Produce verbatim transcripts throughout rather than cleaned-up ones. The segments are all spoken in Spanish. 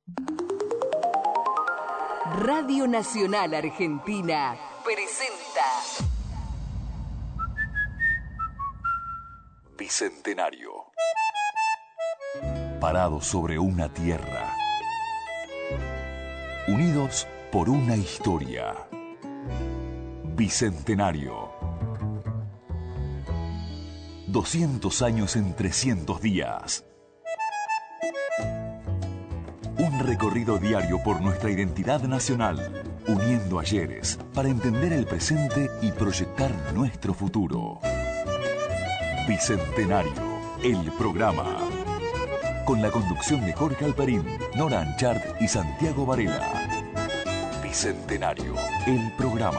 Radio Nacional Argentina presenta Bicentenario. Parados sobre una tierra, unidos por una historia. Bicentenario. doscientos años en trescientos días. Un recorrido diario por nuestra identidad nacional, uniendo ayeres para entender el presente y proyectar nuestro futuro. Bicentenario, el programa. Con la conducción de Jorge Alperín, Nora Anchart y Santiago Varela. Bicentenario, el programa.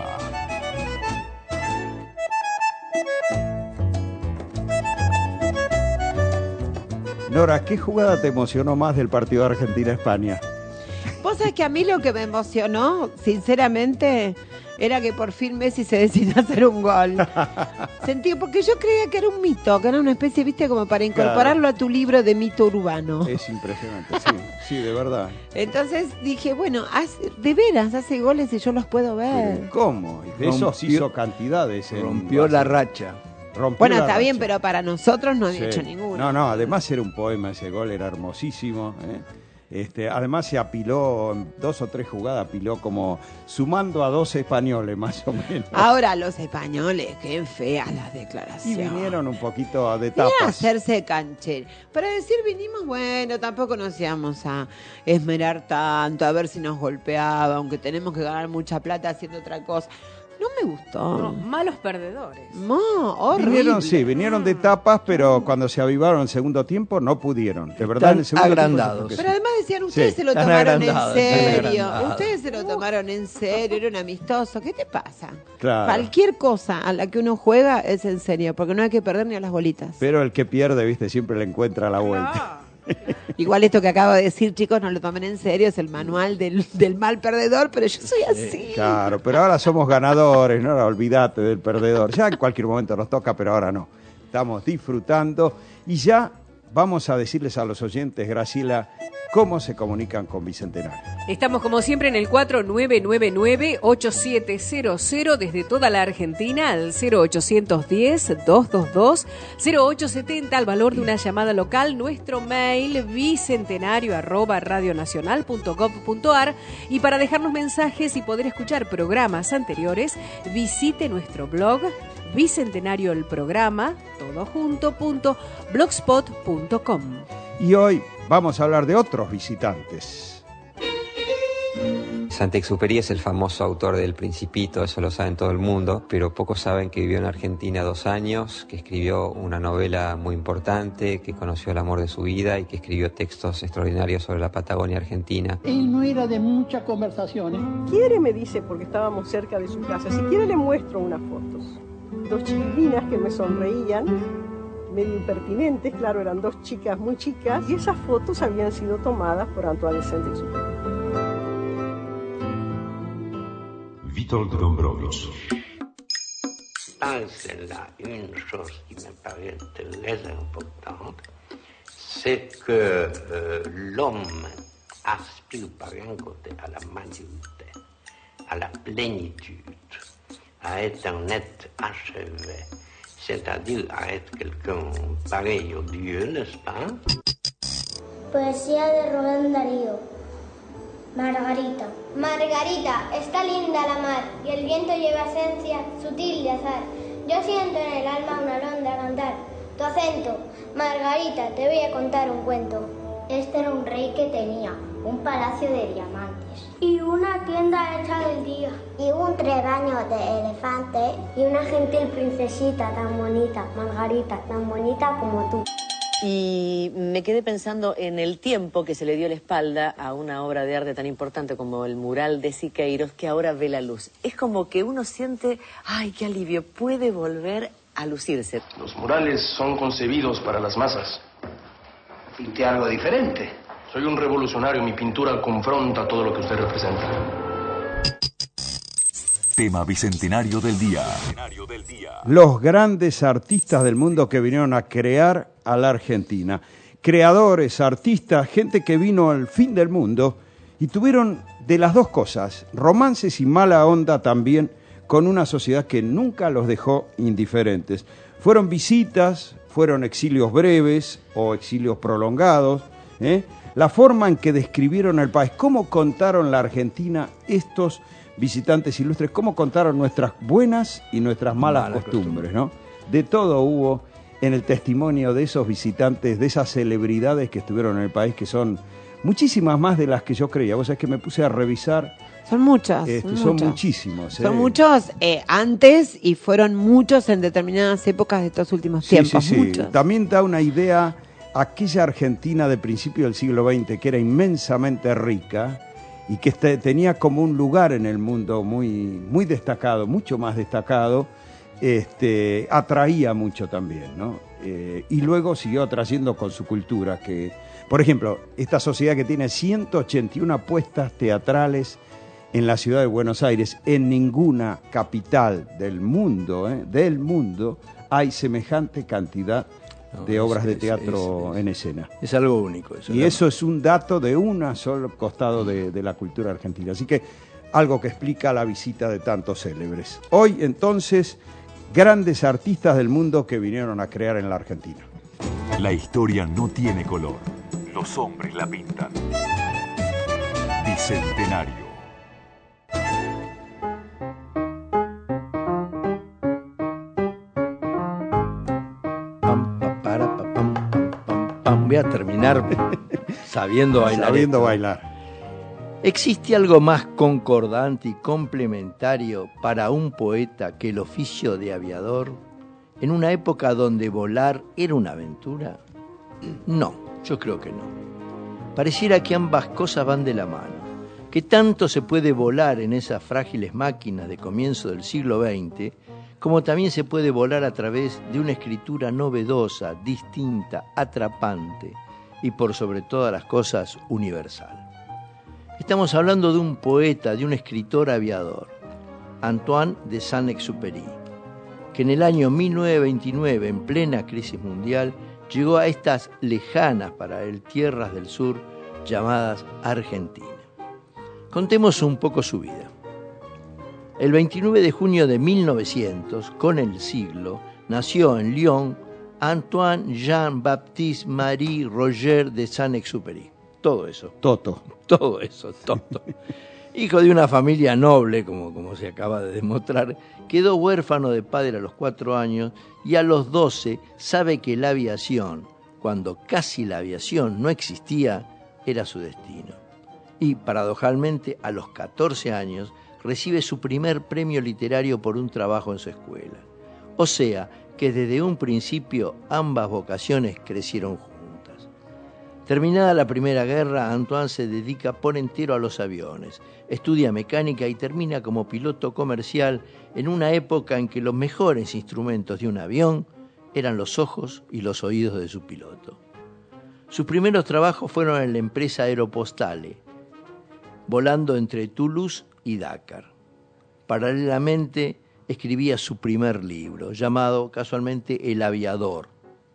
Nora, ¿qué jugada te emocionó más del partido de Argentina-España? Vos sabés que a mí lo que me emocionó, sinceramente, era que por fin Messi se decidió a hacer un gol. Sentí, porque yo creía que era un mito, que era una especie, viste, como para incorporarlo claro. a tu libro de mito urbano. Es impresionante, sí, sí, de verdad. Entonces dije, bueno, hace, de veras hace goles y yo los puedo ver. Pero ¿cómo? De esos rompió, hizo cantidades. Rompió la racha. Rompió bueno, la está racha. bien, pero para nosotros no había sí. hecho ninguno. No, no, además era un poema ese gol, era hermosísimo, ¿eh? Este, además se apiló, en dos o tres jugadas apiló como sumando a dos españoles más o menos. Ahora los españoles, qué feas las declaraciones. Y vinieron un poquito de tapas. Vinieron a hacerse cancher. Para decir vinimos, bueno, tampoco nos íbamos a esmerar tanto, a ver si nos golpeaba, aunque tenemos que ganar mucha plata haciendo otra cosa. No me gustó. No, malos perdedores. No, horrible. Vinieron, sí, vinieron de tapas, pero cuando se avivaron el segundo tiempo no pudieron. De verdad, en el segundo agrandados. tiempo. Pero además decían, ustedes sí. se lo Están tomaron en agrandados, serio. Ustedes se lo tomaron en serio, era un amistoso. ¿Qué te pasa? Claro. Cualquier cosa a la que uno juega es en serio, porque no hay que perder ni a las bolitas. Pero el que pierde, viste, siempre le encuentra la vuelta. Ah. Igual esto que acabo de decir, chicos, no lo tomen en serio, es el manual del, del mal perdedor, pero yo soy así. Claro, pero ahora somos ganadores, no, olvídate del perdedor. Ya en cualquier momento nos toca, pero ahora no. Estamos disfrutando y ya vamos a decirles a los oyentes, Graciela, cómo se comunican con Bicentenario. Estamos como siempre en el cuatro nueve nueve nueve, ocho siete cero cero desde toda la Argentina al cero ochocientos diez, doscientos veintidós, cero ochocientos setenta al valor de una llamada local, nuestro mail bicentenario arroba radionacional punto gov punto ar y para dejarnos mensajes y poder escuchar programas anteriores visite nuestro blog Bicentenario el programa, todo junto, punto blogspot punto com. Y hoy vamos a hablar de otros visitantes. Saint-Exupéry es el famoso autor del Principito, eso lo saben todo el mundo, pero pocos saben que vivió en Argentina dos años, que escribió una novela muy importante, que conoció el amor de su vida y que escribió textos extraordinarios sobre la Patagonia argentina. Él no era de muchas conversaciones. Quiere, me dice, porque estábamos cerca de su casa, si quiere le muestro unas fotos. Dos chiquilinas que me sonreían, medio impertinentes, claro, eran dos chicas muy chicas, y esas fotos habían sido tomadas por Antoine de Saint-Exupéry. Witold Gombrowicz. Là, une chose qui me paraît très importante, c'est que euh, l'homme aspire par un côté à la maturité, à la plénitude, à être un être achevé, c'est-à-dire à être quelqu'un pareil au Dieu, n'est-ce pas? Poesía de Rubén Darío. Margarita. Margarita, está linda la mar y el viento lleva esencia sutil de azar. Yo siento en el alma una alondra cantar. Tu acento, Margarita, te voy a contar un cuento. Este era un rey que tenía un palacio de diamantes y una tienda hecha del día y un rebaño de elefantes y una gentil princesita tan bonita, Margarita, tan bonita como tú. Y me quedé pensando en el tiempo que se le dio la espalda a una obra de arte tan importante como el mural de Siqueiros, que ahora ve la luz. Es como que uno siente, ay, qué alivio, puede volver a lucirse. Los murales son concebidos para las masas. Pinté algo diferente. Soy un revolucionario, mi pintura confronta todo lo que usted representa. Tema Bicentenario del Día. Los grandes artistas del mundo que vinieron a crear a la Argentina. creadores, artistas, gente que vino al fin del mundo y tuvieron de las dos cosas, romances y mala onda también, con una sociedad que nunca los dejó indiferentes. Fueron visitas, fueron exilios breves o exilios prolongados, ¿eh? La forma en que describieron el país, cómo contaron la Argentina estos visitantes ilustres, cómo contaron nuestras buenas y nuestras malas, malas costumbres, ¿no? De todo hubo en el testimonio de esos visitantes, de esas celebridades que estuvieron en el país, que son muchísimas más de las que yo creía. Vos sabés que me puse a revisar. Son muchas. Este, son son muchas. muchísimos. Son eh. muchos eh, antes y fueron muchos en determinadas épocas de estos últimos Sí, tiempos. sí, sí. Muchos. También da una idea aquella Argentina de principio del siglo veinte, que era inmensamente rica y que este, tenía como un lugar en el mundo muy, muy destacado, mucho más destacado, este, atraía mucho también, ¿no? Eh, y luego siguió atrayendo con su cultura, que, por ejemplo, esta sociedad que tiene ciento ochenta y una puestas teatrales en la ciudad de Buenos Aires, en ninguna capital del mundo, ¿eh? del mundo, hay semejante cantidad No, de obras es, de teatro es, es, en escena. Es algo único. Eso, y eso es un dato de un solo costado de, de la cultura argentina. Así que algo que explica la visita de tantos célebres. Hoy, entonces, grandes artistas del mundo que vinieron a crear en la Argentina. La historia no tiene color. Los hombres la pintan. Bicentenario. Voy a terminar sabiendo bailar. Sabiendo bailar. ¿Existe algo más concordante y complementario para un poeta que el oficio de aviador en una época donde volar era una aventura? No, yo creo que no. Pareciera que ambas cosas van de la mano, que tanto se puede volar en esas frágiles máquinas de comienzo del siglo veinte, como también se puede volar a través de una escritura novedosa, distinta, atrapante y por sobre todas las cosas universal. Estamos hablando de un poeta, de un escritor aviador, Antoine de Saint-Exupéry, que en el año mil novecientos veintinueve, en plena crisis mundial, llegó a estas lejanas para él tierras del sur llamadas Argentina. Contemos un poco su vida. El veintinueve de junio de mil novecientos, con el siglo, nació en Lyon Antoine Jean-Baptiste Marie Roger de Saint-Exupéry. Todo eso. Toto. Todo eso, Toto. Hijo de una familia noble, como, como se acaba de demostrar, quedó huérfano de padre a los cuatro años y a los doce sabe que la aviación, cuando casi la aviación no existía, era su destino. Y, paradojalmente, a los catorce años, recibe su primer premio literario por un trabajo en su escuela. O sea, que desde un principio ambas vocaciones crecieron juntas. Terminada la Primera Guerra, Antoine se dedica por entero a los aviones, estudia mecánica y termina como piloto comercial en una época en que los mejores instrumentos de un avión eran los ojos y los oídos de su piloto. Sus primeros trabajos fueron en la empresa Aeropostale, volando entre Toulouse y Dakar. Paralelamente escribía su primer libro, llamado casualmente El Aviador.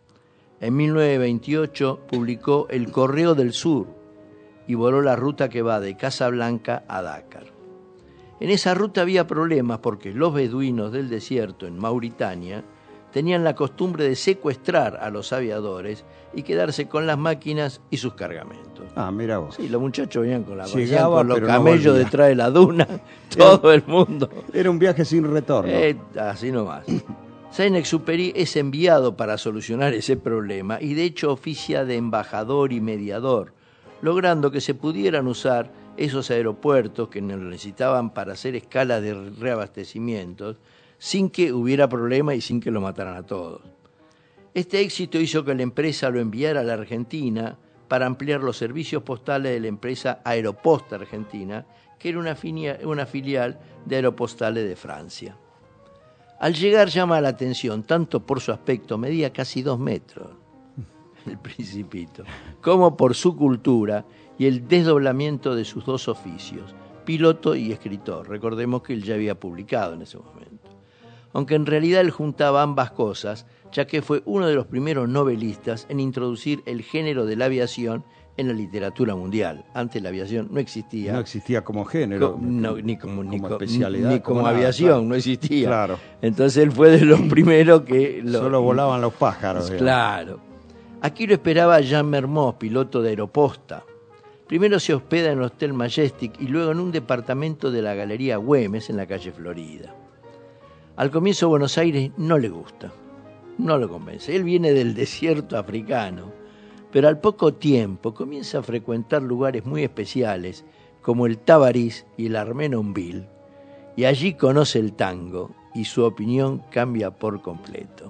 En mil novecientos veintiocho publicó El Correo del Sur y voló la ruta que va de Casablanca a Dakar. En esa ruta había problemas porque los beduinos del desierto en Mauritania tenían la costumbre de secuestrar a los aviadores y quedarse con las máquinas y sus cargamentos. Ah, mira vos. Sí, los muchachos venían con la Llegaba, con los pero camellos no detrás de la duna, todo el mundo. Era un viaje sin retorno. Eh, así nomás. Saint-Exupéry es enviado para solucionar ese problema y de hecho oficia de embajador y mediador, logrando que se pudieran usar esos aeropuertos que necesitaban para hacer escalas de reabastecimientos sin que hubiera problema y sin que lo mataran a todos. Este éxito hizo que la empresa lo enviara a la Argentina para ampliar los servicios postales de la empresa Aeroposta Argentina, que era una, finia, una filial de Aeropostale de Francia. Al llegar llama la atención, tanto por su aspecto, medía casi dos metros, el Principito, como por su cultura y el desdoblamiento de sus dos oficios, piloto y escritor. Recordemos que él ya había publicado en ese momento. aunque en realidad él juntaba ambas cosas, ya que fue uno de los primeros novelistas en introducir el género de la aviación en la literatura mundial. Antes la aviación no existía. No existía como género. Co- no, ni como, como ni co- especialidad, ni como, como nada, aviación, claro. no existía. Claro. Entonces él fue de los primeros que... Lo, Solo volaban los pájaros. digamos. Claro. Aquí lo esperaba Jean Mermoz, piloto de Aeroposta. Primero se hospeda en el Hotel Majestic y luego en un departamento de la Galería Güemes en la calle Florida. Al comienzo Buenos Aires no le gusta, no lo convence. Él viene del desierto africano, pero al poco tiempo comienza a frecuentar lugares muy especiales como el Tabarís y el Armenonville, y allí conoce el tango y su opinión cambia por completo.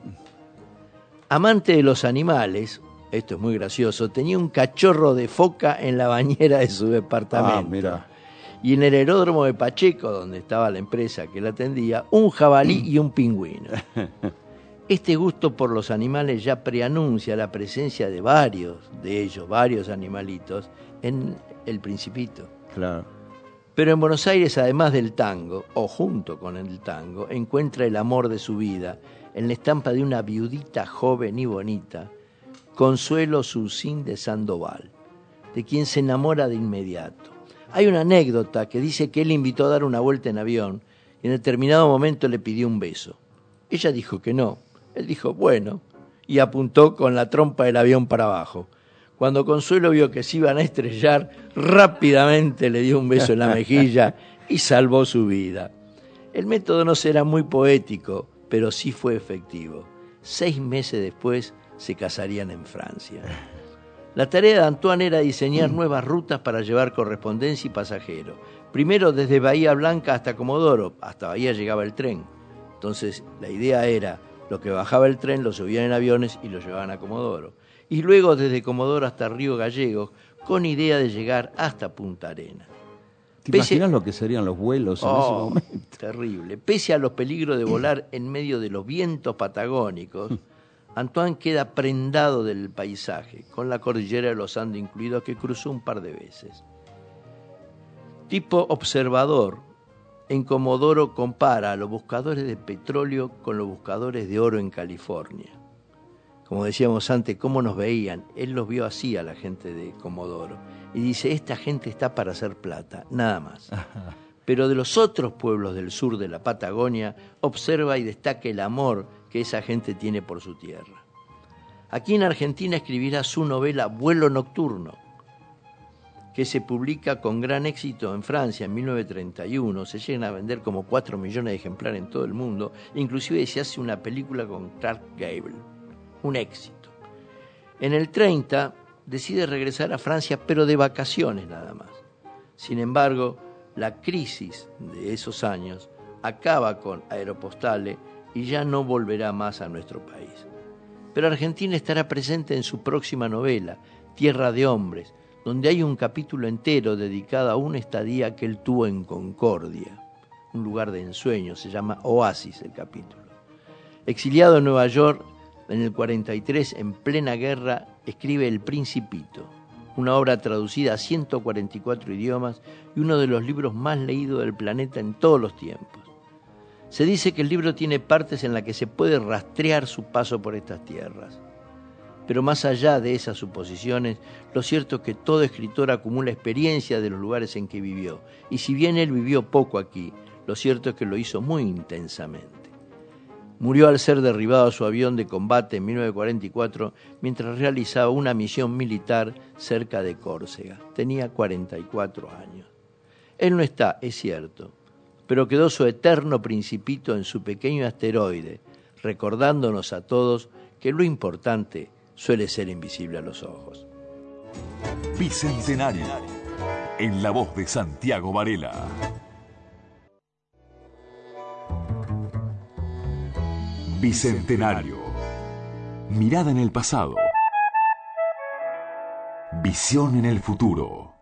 Amante de los animales, esto es muy gracioso, tenía un cachorro de foca en la bañera de su departamento. Ah, mira. Y en el aeródromo de Pacheco, donde estaba la empresa que la atendía, un jabalí y un pingüino. Este gusto por los animales ya preanuncia la presencia de varios de ellos, varios animalitos, en El Principito. Claro. Pero en Buenos Aires, además del tango, o junto con el tango, encuentra el amor de su vida en la estampa de una viudita joven y bonita, Consuelo Susín de Sandoval, de quien se enamora de inmediato. Hay una anécdota que dice que él le invitó a dar una vuelta en avión y en determinado momento le pidió un beso. Ella dijo que no. Él dijo, bueno, y apuntó con la trompa del avión para abajo. Cuando Consuelo vio que se iban a estrellar, rápidamente le dio un beso en la mejilla y salvó su vida. El método no será muy poético, pero sí fue efectivo. Seis meses después se casarían en Francia. La tarea de Antoine era diseñar nuevas rutas para llevar correspondencia y pasajeros. Primero desde Bahía Blanca hasta Comodoro, hasta Bahía llegaba el tren. Entonces la idea era, lo que bajaba el tren lo subían en aviones y lo llevaban a Comodoro. Y luego desde Comodoro hasta Río Gallegos, con idea de llegar hasta Punta Arenas. ¿Te Pese... imaginas lo que serían los vuelos en oh, ese momento? Terrible. Pese a los peligros de volar en medio de los vientos patagónicos, Antoine queda prendado del paisaje, con la cordillera de los Andes incluido, que cruzó un par de veces. Tipo observador, en Comodoro compara a los buscadores de petróleo con los buscadores de oro en California. Como decíamos antes, cómo nos veían. Él los vio así a la gente de Comodoro. Y dice, esta gente está para hacer plata, nada más. Pero de los otros pueblos del sur de la Patagonia, observa y destaca el amor que esa gente tiene por su tierra. Aquí en Argentina escribirá su novela Vuelo Nocturno, que se publica con gran éxito en Francia en mil novecientos treinta y uno. Se llegan a vender como cuatro millones de ejemplares en todo el mundo. Inclusive se hace una película con Clark Gable. Un éxito. En el treinta decide regresar a Francia, pero de vacaciones nada más. Sin embargo, la crisis de esos años acaba con Aeropostale y ya no volverá más a nuestro país. Pero Argentina estará presente en su próxima novela, Tierra de Hombres, donde hay un capítulo entero dedicado a una estadía que él tuvo en Concordia, un lugar de ensueño, se llama Oasis el capítulo. Exiliado en Nueva York, en el cuarenta y tres, en plena guerra, escribe El Principito, una obra traducida a ciento cuarenta y cuatro idiomas y uno de los libros más leídos del planeta en todos los tiempos. Se dice que el libro tiene partes en las que se puede rastrear su paso por estas tierras. Pero más allá de esas suposiciones, lo cierto es que todo escritor acumula experiencia de los lugares en que vivió. Y si bien él vivió poco aquí, lo cierto es que lo hizo muy intensamente. Murió al ser derribado su avión de combate en mil novecientos cuarenta y cuatro mientras realizaba una misión militar cerca de Córcega. Tenía cuarenta y cuatro años. Él no está, es cierto, pero quedó su eterno principito en su pequeño asteroide, recordándonos a todos que lo importante suele ser invisible a los ojos. Bicentenario, en la voz de Santiago Varela. Bicentenario, mirada en el pasado, visión en el futuro.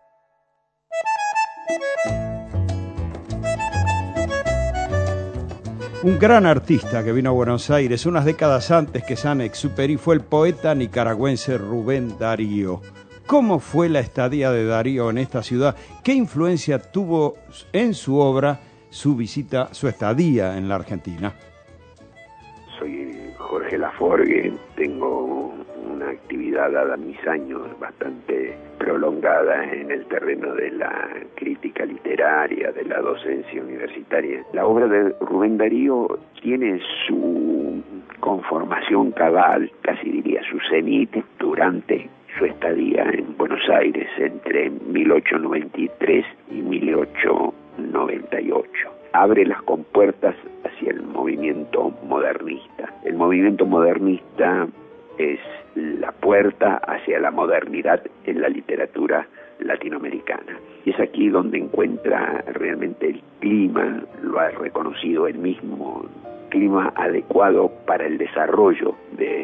Un gran artista que vino a Buenos Aires unas décadas antes que Saint-Exupéry fue el poeta nicaragüense Rubén Darío. ¿Cómo fue la estadía de Darío en esta ciudad? ¿Qué influencia tuvo en su obra su visita, su estadía en la Argentina? Jorge Laforgue. Tengo una actividad, dada mis años, bastante prolongada en el terreno de la crítica literaria, de la docencia universitaria. La obra de Rubén Darío tiene su conformación cabal, casi diría su cenit, durante su estadía en Buenos Aires entre mil ochocientos noventa y tres y mil ochocientos noventa y ocho. Abre las compuertas hacia el movimiento modernista. El movimiento modernista es la puerta hacia la modernidad en la literatura latinoamericana. Y es aquí donde encuentra realmente el clima, lo ha reconocido él mismo, clima adecuado para el desarrollo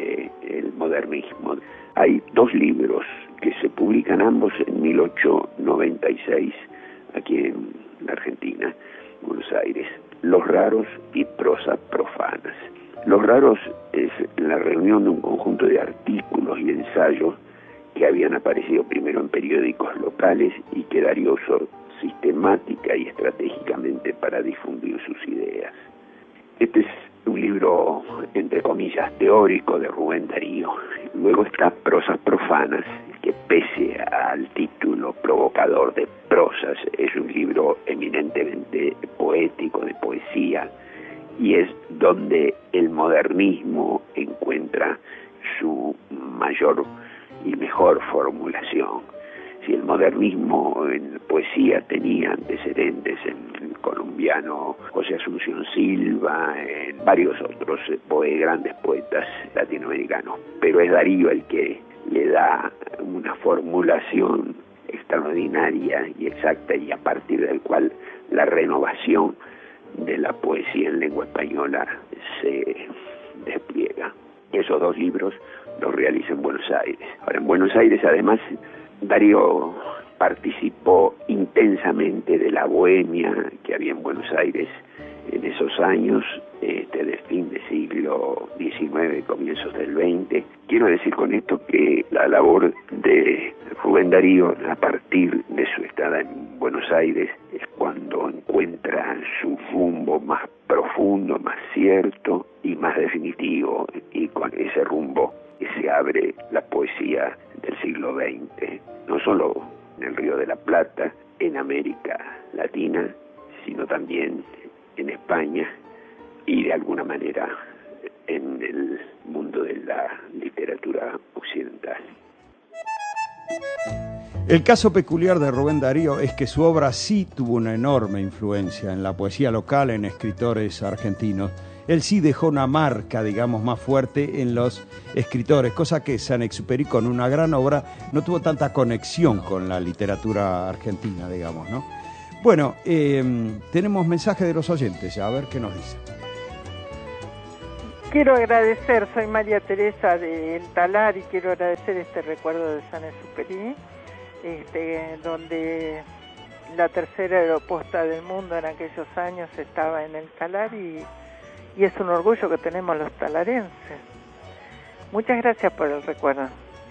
del modernismo. Hay dos libros que se publican ambos en mil ochocientos noventa y seis aquí en la Argentina, Buenos Aires, Los Raros y Prosa Profanas. Los Raros es la reunión de un conjunto de artículos y ensayos que habían aparecido primero en periódicos locales y que Darío usó sistemática y estratégicamente para difundir sus ideas. Este es un libro, entre comillas, teórico de Rubén Darío. Luego está Prosas Profanas, que pese al título provocador de Prosas, es un libro eminentemente poético, de poesía, y es donde el modernismo encuentra su mayor y mejor formulación. Si el modernismo en poesía tenía antecedentes en el colombiano José Asunción Silva, en varios otros poe- grandes poetas latinoamericanos, pero es Darío el que le da una formulación extraordinaria y exacta, y a partir del cual la renovación de la poesía en lengua española se despliega. Esos dos libros los realiza en Buenos Aires. Ahora, en Buenos Aires, además, Darío participó intensamente de la bohemia que había en Buenos Aires en esos años, este, de fin del siglo diecinueve, comienzos del veinte. Quiero decir con esto que la labor de Rubén Darío, a partir de su estada en Buenos Aires, es cuando encuentra su rumbo más profundo, más cierto y más definitivo, y con ese rumbo se abre la poesía del siglo veinte, no solo en el Río de la Plata, en América Latina, sino también en España y de alguna manera en el mundo de la literatura occidental. El caso peculiar de Rubén Darío es que su obra sí tuvo una enorme influencia en la poesía local, en escritores argentinos. Él sí dejó una marca, digamos, más fuerte en los escritores, cosa que Saint-Exupéry, con una gran obra, no tuvo tanta conexión con la literatura argentina, digamos, ¿no? Bueno, eh, tenemos mensaje de los oyentes, a ver qué nos dicen. Quiero agradecer, soy María Teresa del Talar, y quiero agradecer este recuerdo de Saint-Exupéry, este, donde la tercera aeroposta del mundo en aquellos años estaba en el Talar, y, y es un orgullo que tenemos los talarenses. Muchas gracias por el recuerdo.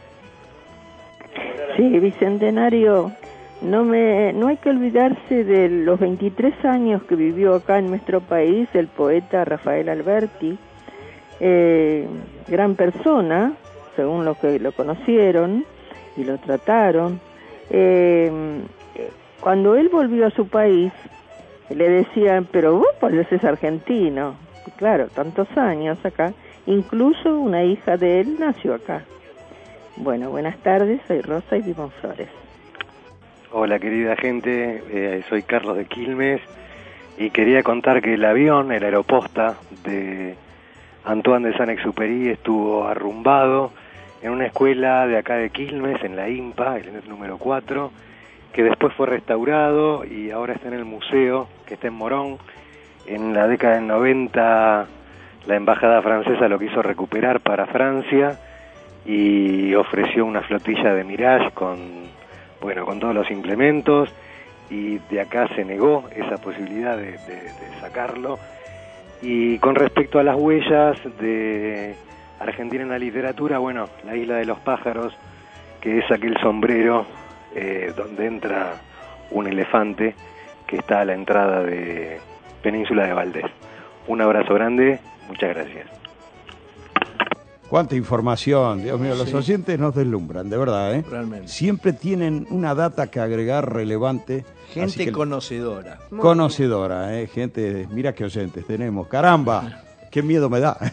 Sí, Bicentenario, no me no hay que olvidarse de los veintitrés años que vivió acá en nuestro país el poeta Rafael Alberti, eh, gran persona, según los que lo conocieron y lo trataron. Eh, cuando él volvió a su país, le decían, pero vos pareces argentino. Y claro, tantos años acá, incluso una hija de él nació acá. Bueno, buenas tardes, soy Rosa y vivo en Flores. Hola querida gente, eh, soy Carlos de Quilmes y quería contar que el avión, el aeroposta de Antoine de Saint-Exupéry, estuvo arrumbado en una escuela de acá de Quilmes, en la IMPA, el número cuatro, que después fue restaurado y ahora está en el museo, que está en Morón. En la década del noventa la embajada francesa lo quiso recuperar para Francia y ofreció una flotilla de Mirage con, bueno, con todos los implementos, y de acá se negó esa posibilidad de, de, de sacarlo. Y con respecto a las huellas de Argentina en la literatura, bueno, la Isla de los Pájaros, que es aquel sombrero eh, donde entra un elefante que está a la entrada de Península de Valdés. Un abrazo grande, muchas gracias. Cuánta información, Dios mío, los Sí. oyentes nos deslumbran, de verdad, ¿eh? Realmente. Siempre tienen una data que agregar relevante. así Gente que- conocedora. Conocedora, ¿eh? Gente, mira qué oyentes tenemos. Caramba, qué miedo me da.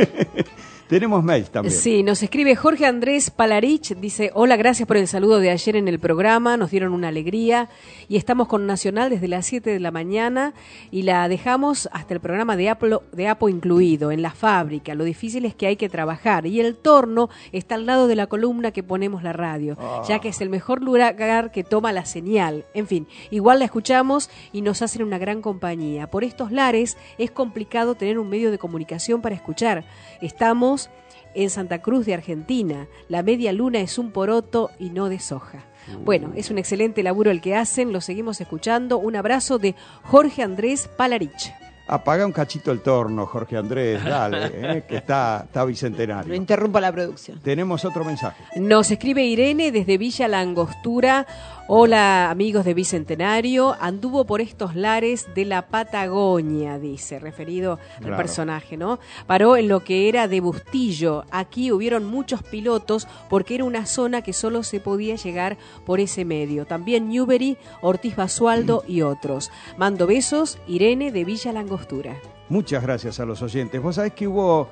Tenemos mails también. Sí, nos escribe Jorge Andrés Palarich, dice, hola, gracias por el saludo de ayer en el programa, nos dieron una alegría y estamos con Nacional desde las siete de la mañana y la dejamos hasta el programa de Apo, de Apo incluido, en la fábrica, lo difícil es que hay que trabajar y el torno está al lado de la columna que ponemos la radio, Ah. ya que es el mejor lugar que toma la señal, en fin, igual la escuchamos y nos hacen una gran compañía. Por estos lares es complicado tener un medio de comunicación para escuchar, estamos en Santa Cruz de Argentina. La media luna es un poroto y no de soja. Bueno, es un excelente laburo el que hacen, lo seguimos escuchando. Un abrazo de Jorge Andrés Palarich. Apaga un cachito el torno, Jorge Andrés, dale, ¿eh? Que está, está bicentenario. No interrumpa la producción. Tenemos otro mensaje. Nos escribe Irene desde Villa La Angostura. Hola, amigos de Bicentenario. Anduvo por estos lares de la Patagonia, dice, referido al Claro. personaje, ¿no? Paró en lo que era de Bustillo. Aquí hubieron muchos pilotos porque era una zona que solo se podía llegar por ese medio. También Newbery, Ortiz Basualdo y otros. Mando besos, Irene de Villa La Angostura. Muchas gracias a los oyentes. Vos sabés que hubo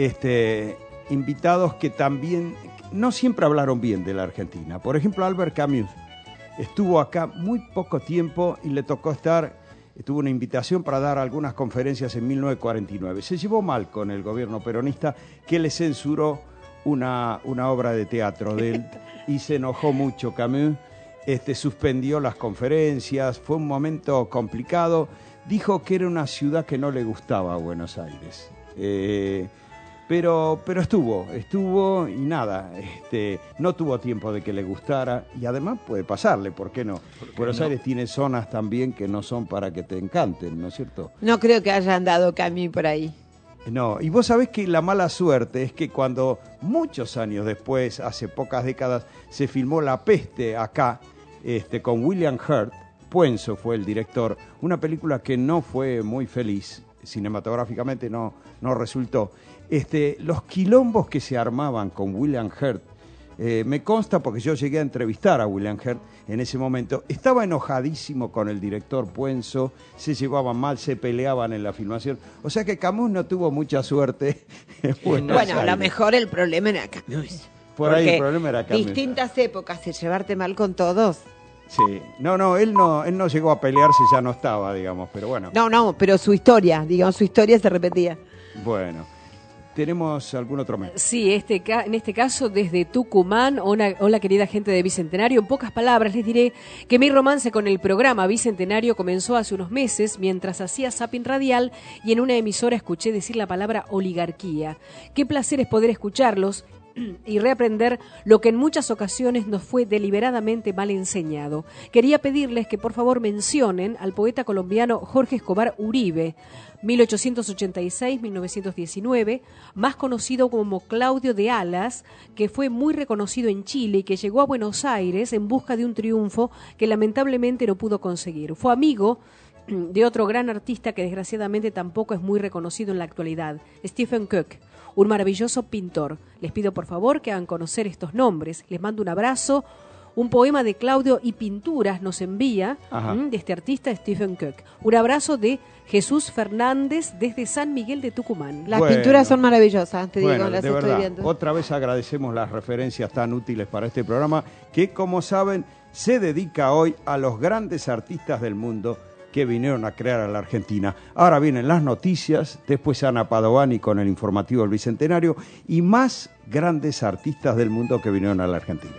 este, invitados que también no siempre hablaron bien de la Argentina. Por ejemplo, Albert Camus estuvo acá muy poco tiempo y le tocó estar, tuvo una invitación para dar algunas conferencias en mil novecientos cuarenta y nueve. Se llevó mal con el gobierno peronista que le censuró una, una obra de teatro de él y se enojó mucho Camus, este, suspendió las conferencias, fue un momento complicado. Dijo que era una ciudad que no le gustaba a Buenos Aires. Eh, pero, pero estuvo, estuvo y nada, este, no tuvo tiempo de que le gustara y además puede pasarle, ¿por qué no? Buenos no? Aires tiene zonas también que no son para que te encanten, ¿no es cierto? No creo que hayan dado Camus por ahí. No, y vos sabés que la mala suerte es que cuando muchos años después, hace pocas décadas, se filmó La Peste acá, este, con William Hurt, Puenzo fue el director, una película que no fue muy feliz, cinematográficamente no, no resultó. Este, los quilombos que se armaban con William Hurt, eh, me consta porque yo llegué a entrevistar a William Hurt en ese momento, estaba enojadísimo con el director Puenzo, se llevaban mal, se peleaban en la filmación, o sea que Camus no tuvo mucha suerte. en Buenos Bueno, a Aires. lo mejor el problema era Camus. Por ahí Porque el problema era Camus. distintas épocas y llevarte mal con todos. Sí, no, no, él no, él no llegó a pelearse, ya no estaba, digamos, pero bueno. No, no, pero su historia, digamos, su historia se repetía. Bueno, ¿tenemos algún otro mes? Sí, este, ca- en este caso desde Tucumán. Hola, hola querida gente de Bicentenario. En pocas palabras les diré que mi romance con el programa Bicentenario comenzó hace unos meses mientras hacía zapping radial y en una emisora escuché decir la palabra oligarquía. Qué placer es poder escucharlos y reaprender lo que en muchas ocasiones nos fue deliberadamente mal enseñado. Quería pedirles que por favor mencionen al poeta colombiano Jorge Escobar Uribe, mil ochocientos ochenta y seis a mil novecientos diecinueve, más conocido como Claudio de Alas, que fue muy reconocido en Chile y que llegó a Buenos Aires en busca de un triunfo que lamentablemente no pudo conseguir. Fue amigo de otro gran artista que desgraciadamente tampoco es muy reconocido en la actualidad, Stephen Cook, un maravilloso pintor. Les pido por favor que hagan conocer estos nombres. Les mando un abrazo. Un poema de Claudio y pinturas nos envía ¿m? de este artista Stephen Cook. Un abrazo de Jesús Fernández desde San Miguel de Tucumán. Las Bueno. pinturas son maravillosas, te Bueno, digo, las de estoy verdad, viendo. otra vez agradecemos las referencias tan útiles para este programa que, como saben, se dedica hoy a los grandes artistas del mundo que vinieron a crear a la Argentina. Ahora vienen las noticias, después Ana Padovani con el informativo del Bicentenario y más grandes artistas del mundo que vinieron a la Argentina.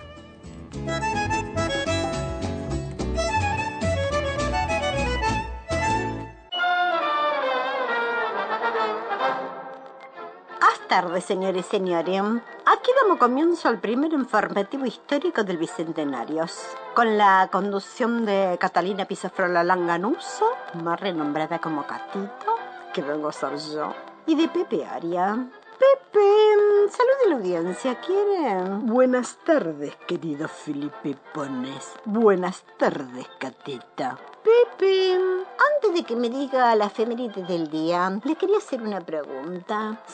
Buenas tardes, señores y señores. Aquí damos comienzo al primer informativo histórico del Bicentenario, con la conducción de Catalina Pisafrola Langanuso, más renombrada como Catito, que vengo a ser yo, y de Pepe Aria. Pepe, salude a la audiencia, ¿quieren? Buenas tardes, querido Felipe Pones. Buenas tardes, Catita. Pepe, antes de que me diga la efeméride del día, le quería hacer una pregunta. ¿Sí?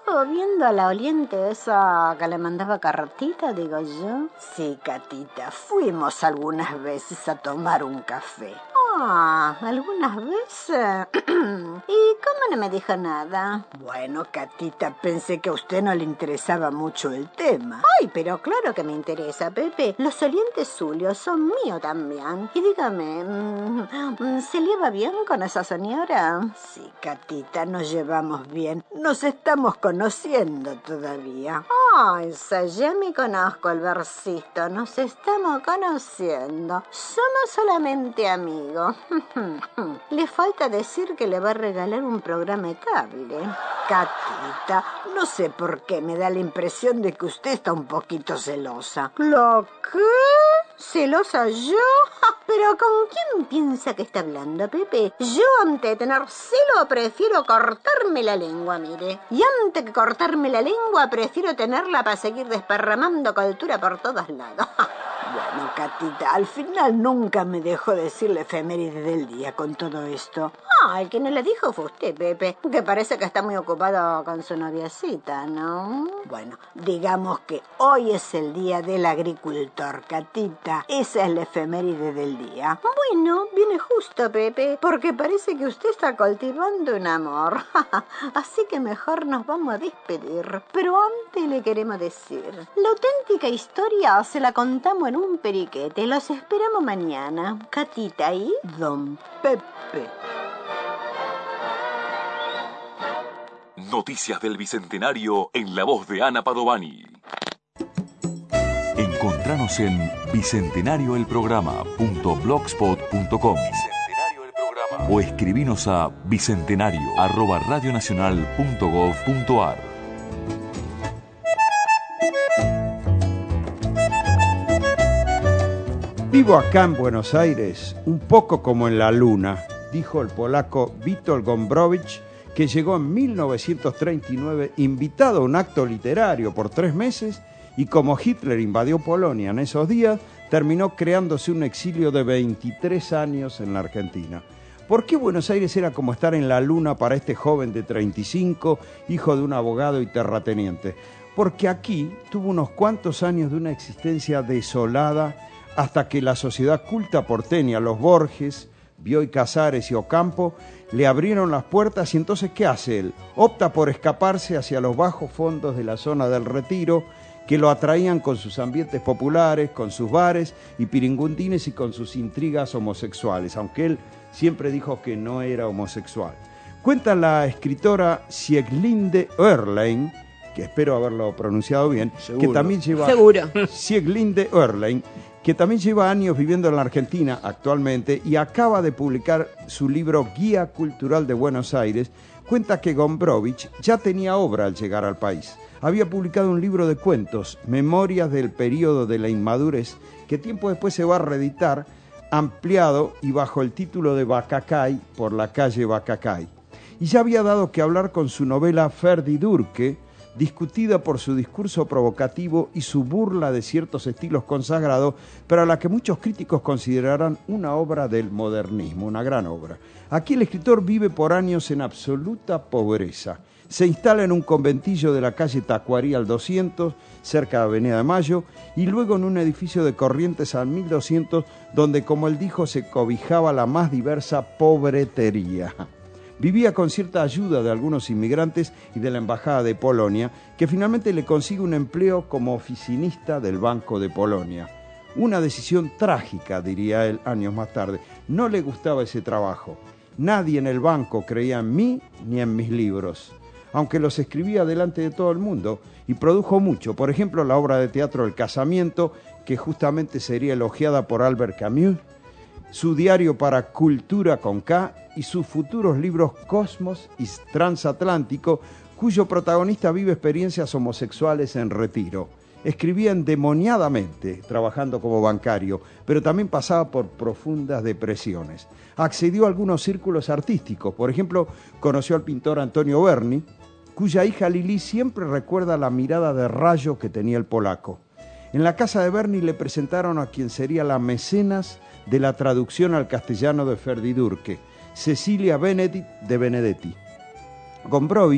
Oh, viendo a la oliente esa que le mandaba cartita, digo yo. Sí, Catita, fuimos algunas veces a tomar un café. Ah, algunas veces. ¿Y cómo no me dijo nada? Bueno, Catita, pensé que a usted no le interesaba mucho el tema. Ay, pero claro que me interesa, Pepe. Los olientes Zulios son míos también. Y dígame, ¿mmm, ¿se lleva bien con esa señora? Sí, Catita, nos llevamos bien. Nos estamos conociendo todavía. Ay, sí, ya me conozco el versito. Nos estamos conociendo. Somos solamente amigos. Le falta decir que le va a regalar un programa de cable. Catita, no sé por qué me da la impresión de que usted está un poquito celosa. ¿Lo qué? ¿Celosa yo? ¿Pero con quién piensa que está hablando, Pepe? Yo, antes de tener celo, prefiero cortarme la lengua, mire. Y antes que cortarme la lengua, prefiero tenerla para seguir desparramando cultura por todos lados. Bueno, Catita, al final nunca me dejó decirle efeméride del día con todo esto. Ah, el que no le dijo fue usted, Pepe, que parece que está muy ocupado con su noviecita, ¿no? Bueno, digamos que hoy es el día del agricultor, Catita. Esa es la efeméride del día. Bueno, viene justo, Pepe, porque parece que usted está cultivando un amor. Así que mejor nos vamos a despedir. Pero antes le queremos decir, la auténtica historia se la contamos en un periquete. Los esperamos mañana. Catita y Don Pepe. Noticias del Bicentenario en la voz de Ana Padovani. Encontranos en bicentenario el programa punto blogspot punto com o escribinos a bicentenario arroba radionacional punto gov punto ar. Vivo acá en Buenos Aires, un poco como en la luna, dijo el polaco Witold Gombrowicz, que llegó en mil novecientos treinta y nueve invitado a un acto literario por tres meses y como Hitler invadió Polonia en esos días, terminó creándose un exilio de veintitrés años en la Argentina. ¿Por qué Buenos Aires era como estar en la luna para este joven de treinta y cinco, hijo de un abogado y terrateniente? Porque aquí tuvo unos cuantos años de una existencia desolada hasta que la sociedad culta porteña, los Borges, Bioy Casares y Ocampo, le abrieron las puertas y entonces, ¿qué hace él? Opta por escaparse hacia los bajos fondos de la zona del Retiro, que lo atraían con sus ambientes populares, con sus bares y piringundines y con sus intrigas homosexuales, aunque él siempre dijo que no era homosexual. Cuenta la escritora Sieglinde Oerlein, que espero haberlo pronunciado bien, Seguro. que también lleva... Seguro. Sieglinde Oerlein, que también lleva años viviendo en la Argentina actualmente y acaba de publicar su libro Guía Cultural de Buenos Aires. Cuenta que Gombrowicz ya tenía obra al llegar al país. Había publicado un libro de cuentos, Memorias del Período de la Inmadurez, que tiempo después se va a reeditar, ampliado y bajo el título de Bacacay, por la calle Bacacay. Y ya había dado que hablar con su novela Ferdidurke, discutida por su discurso provocativo y su burla de ciertos estilos consagrados, pero a la que muchos críticos considerarán una obra del modernismo, una gran obra. Aquí el escritor vive por años en absoluta pobreza. Se instala en un conventillo de la calle Tacuarí al doscientos, cerca de Avenida de Mayo, y luego en un edificio de Corrientes al mil doscientos, donde, como él dijo, se cobijaba la más diversa pobretería. Vivía con cierta ayuda de algunos inmigrantes y de la Embajada de Polonia, que finalmente le consigue un empleo como oficinista del Banco de Polonia. Una decisión trágica, diría él años más tarde. No le gustaba ese trabajo. Nadie en el banco creía en mí ni en mis libros, aunque los escribía delante de todo el mundo y produjo mucho. Por ejemplo, la obra de teatro El Casamiento, que justamente sería elogiada por Albert Camus, su diario para Cultura con K y sus futuros libros Cosmos y Transatlántico, cuyo protagonista vive experiencias homosexuales en Retiro. Escribía endemoniadamente, trabajando como bancario, pero también pasaba por profundas depresiones. Accedió a algunos círculos artísticos. Por ejemplo, conoció al pintor Antonio Berni, cuya hija Lili siempre recuerda la mirada de rayo que tenía el polaco. En la casa de Berni le presentaron a quien sería la mecenas de la traducción al castellano de Ferdidurke, Cecilia Benedict de Benedetti. Gombrowicz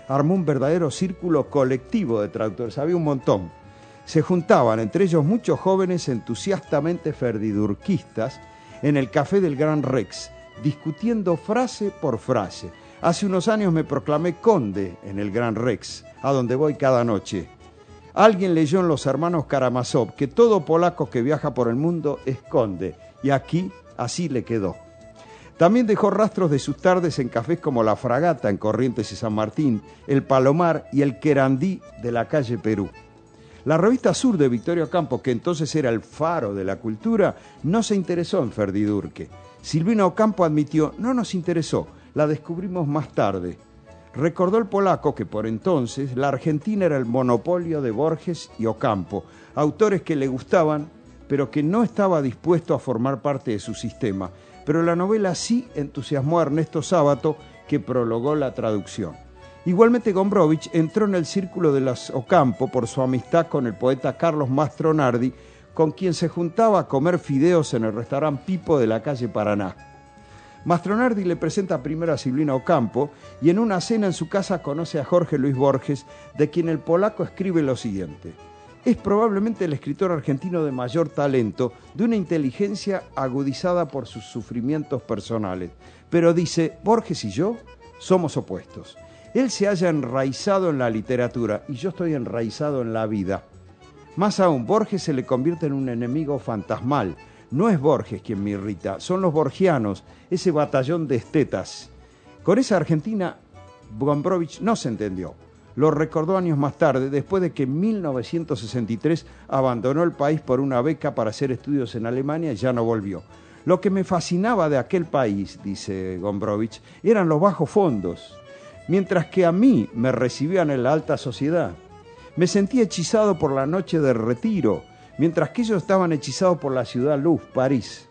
armó un verdadero círculo colectivo de traductores, había un montón. Se juntaban, entre ellos muchos jóvenes entusiastamente ferdidurquistas, en el café del Gran Rex, discutiendo frase por frase. Hace unos años me proclamé conde en el Gran Rex, a donde voy cada noche. Alguien leyó en Los Hermanos Karamazov que todo polaco que viaja por el mundo es conde, y aquí así le quedó. También dejó rastros de sus tardes en cafés como La Fragata en Corrientes y San Martín, El Palomar y el Querandí de la calle Perú. La revista Sur de Victorio Ocampo, que entonces era el faro de la cultura, no se interesó en Ferdidurque. Silvina Ocampo admitió, no nos interesó, la descubrimos más tarde. Recordó el polaco que por entonces la Argentina era el monopolio de Borges y Ocampo, autores que le gustaban, pero que no estaba dispuesto a formar parte de su sistema. Pero la novela sí entusiasmó a Ernesto Sábato, que prologó la traducción. Igualmente Gombrowicz entró en el círculo de los Ocampo por su amistad con el poeta Carlos Mastronardi, con quien se juntaba a comer fideos en el restaurante Pipo de la calle Paraná. Mastronardi le presenta primero a Silvina Ocampo y en una cena en su casa conoce a Jorge Luis Borges, de quien el polaco escribe lo siguiente. Es probablemente el escritor argentino de mayor talento, de una inteligencia agudizada por sus sufrimientos personales. Pero dice, Borges y yo somos opuestos. Él se halla enraizado en la literatura y yo estoy enraizado en la vida. Más aún, Borges se le convierte en un enemigo fantasmal. No es Borges quien me irrita, son los borgianos, ese batallón de estetas. Con esa Argentina, Gombrowicz no se entendió. Lo recordó años más tarde, después de que en mil novecientos sesenta y tres abandonó el país por una beca para hacer estudios en Alemania y ya no volvió. Lo que me fascinaba de aquel país, dice Gombrowicz, eran los bajos fondos, mientras que a mí me recibían en la alta sociedad. Me sentí hechizado por la noche del Retiro, mientras que ellos estaban hechizados por la ciudad luz, París.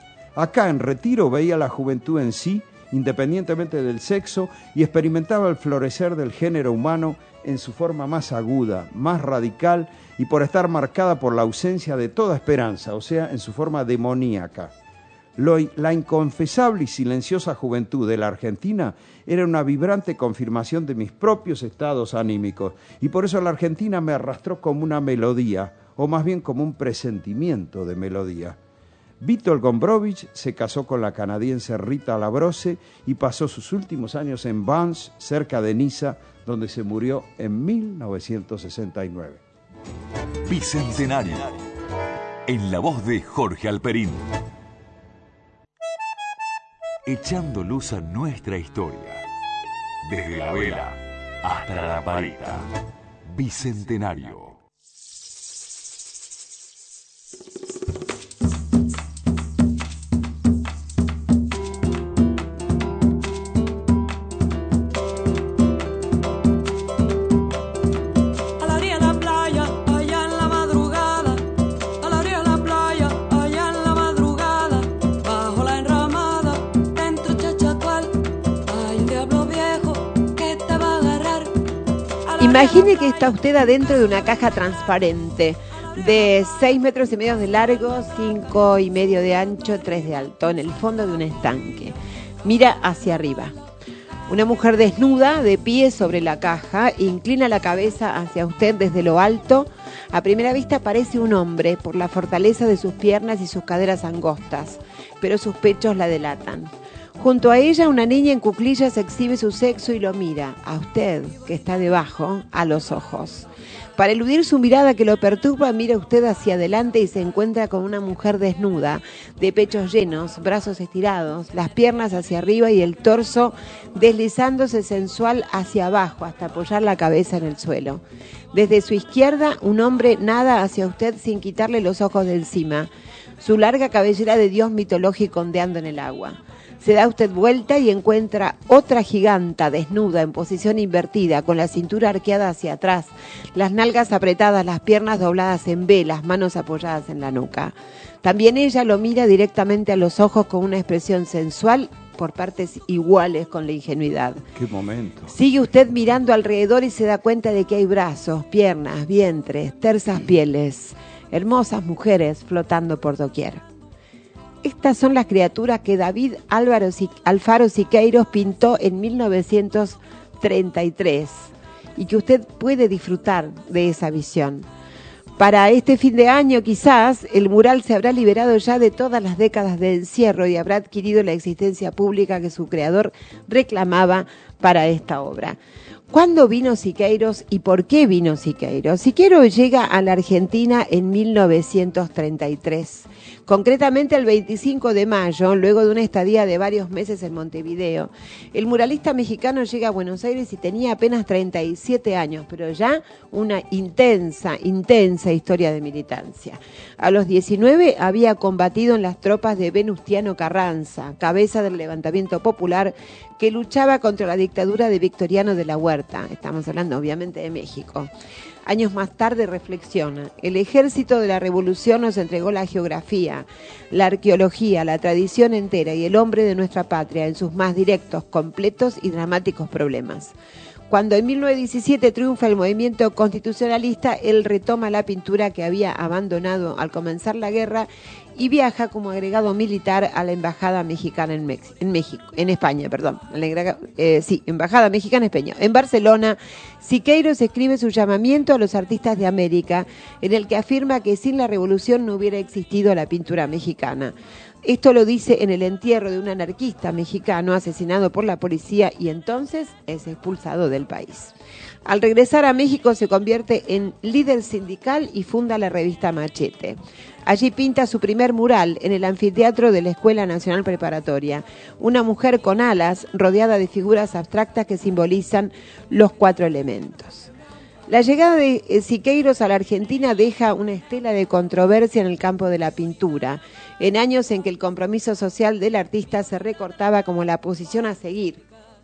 Acá en Retiro veía la juventud en sí, independientemente del sexo, y experimentaba el florecer del género humano en su forma más aguda, más radical, y por estar marcada por la ausencia de toda esperanza, o sea, en su forma demoníaca. Lo, la inconfesable y silenciosa juventud de la Argentina era una vibrante confirmación de mis propios estados anímicos, y por eso la Argentina me arrastró como una melodía, o más bien como un presentimiento de melodía. Witold Gombrowicz se casó con la canadiense Rita Labrosse y pasó sus últimos años en Vans, cerca de Niza, donde se murió en mil novecientos sesenta y nueve. Bicentenario, en la voz de Jorge Alperín. Echando luz a nuestra historia, desde la vela hasta la lamparita. Bicentenario. Imagine que está usted adentro de una caja transparente de seis metros y medio de largo, cinco y medio de ancho, tres de alto, en el fondo de un estanque. Mira hacia arriba. Una mujer desnuda, de pie sobre la caja, inclina la cabeza hacia usted desde lo alto. A primera vista parece un hombre por la fortaleza de sus piernas y sus caderas angostas, pero sus pechos la delatan. Junto a ella, una niña en cuclillas exhibe su sexo y lo mira, a usted, que está debajo, a los ojos. Para eludir su mirada que lo perturba, mira usted hacia adelante y se encuentra con una mujer desnuda, de pechos llenos, brazos estirados, las piernas hacia arriba y el torso deslizándose sensual hacia abajo hasta apoyar la cabeza en el suelo. Desde su izquierda, un hombre nada hacia usted sin quitarle los ojos de encima, su larga cabellera de dios mitológico ondeando en el agua. Se da usted vuelta y encuentra otra giganta desnuda en posición invertida, con la cintura arqueada hacia atrás, las nalgas apretadas, las piernas dobladas en V, las manos apoyadas en la nuca. También ella lo mira directamente a los ojos con una expresión sensual por partes iguales con la ingenuidad. ¡Qué momento! Sigue usted mirando alrededor y se da cuenta de que hay brazos, piernas, vientres, tersas pieles, hermosas mujeres flotando por doquier. Estas son las criaturas que David Álvaro Alfaro Siqueiros pintó en mil novecientos treinta y tres y que usted puede disfrutar de esa visión. Para este fin de año quizás el mural se habrá liberado ya de todas las décadas de encierro y habrá adquirido la existencia pública que su creador reclamaba para esta obra. ¿Cuándo vino Siqueiros y por qué vino Siqueiros? Siqueiros llega a la Argentina en mil novecientos treinta y tres, concretamente el veinticinco de mayo, luego de una estadía de varios meses en Montevideo. El muralista mexicano llega a Buenos Aires y tenía apenas treinta y siete años, pero ya una intensa, intensa historia de militancia. A los diecinueve había combatido en las tropas de Venustiano Carranza, cabeza del levantamiento popular que luchaba contra la dictadura de Victoriano de la Huerta. Estamos hablando obviamente de México. Años más tarde reflexiona: el ejército de la revolución nos entregó la geografía, la arqueología, la tradición entera y el hombre de nuestra patria en sus más directos, completos y dramáticos problemas. Cuando en mil novecientos diecisiete triunfa el movimiento constitucionalista, él retoma la pintura que había abandonado al comenzar la guerra y viaja como agregado militar a la embajada mexicana en, Mex- en México, en España, perdón, la agrega- eh, sí, embajada mexicana en España. En Barcelona, Siqueiros escribe su llamamiento a los artistas de América, en el que afirma que sin la revolución no hubiera existido la pintura mexicana. Esto lo dice en el entierro de un anarquista mexicano asesinado por la policía y entonces es expulsado del país. Al regresar a México se convierte en líder sindical y funda la revista Machete. Allí pinta su primer mural en el anfiteatro de la Escuela Nacional Preparatoria, una mujer con alas rodeada de figuras abstractas que simbolizan los cuatro elementos. La llegada de Siqueiros a la Argentina deja una estela de controversia en el campo de la pintura, en años en que el compromiso social del artista se recortaba como la posición a seguir.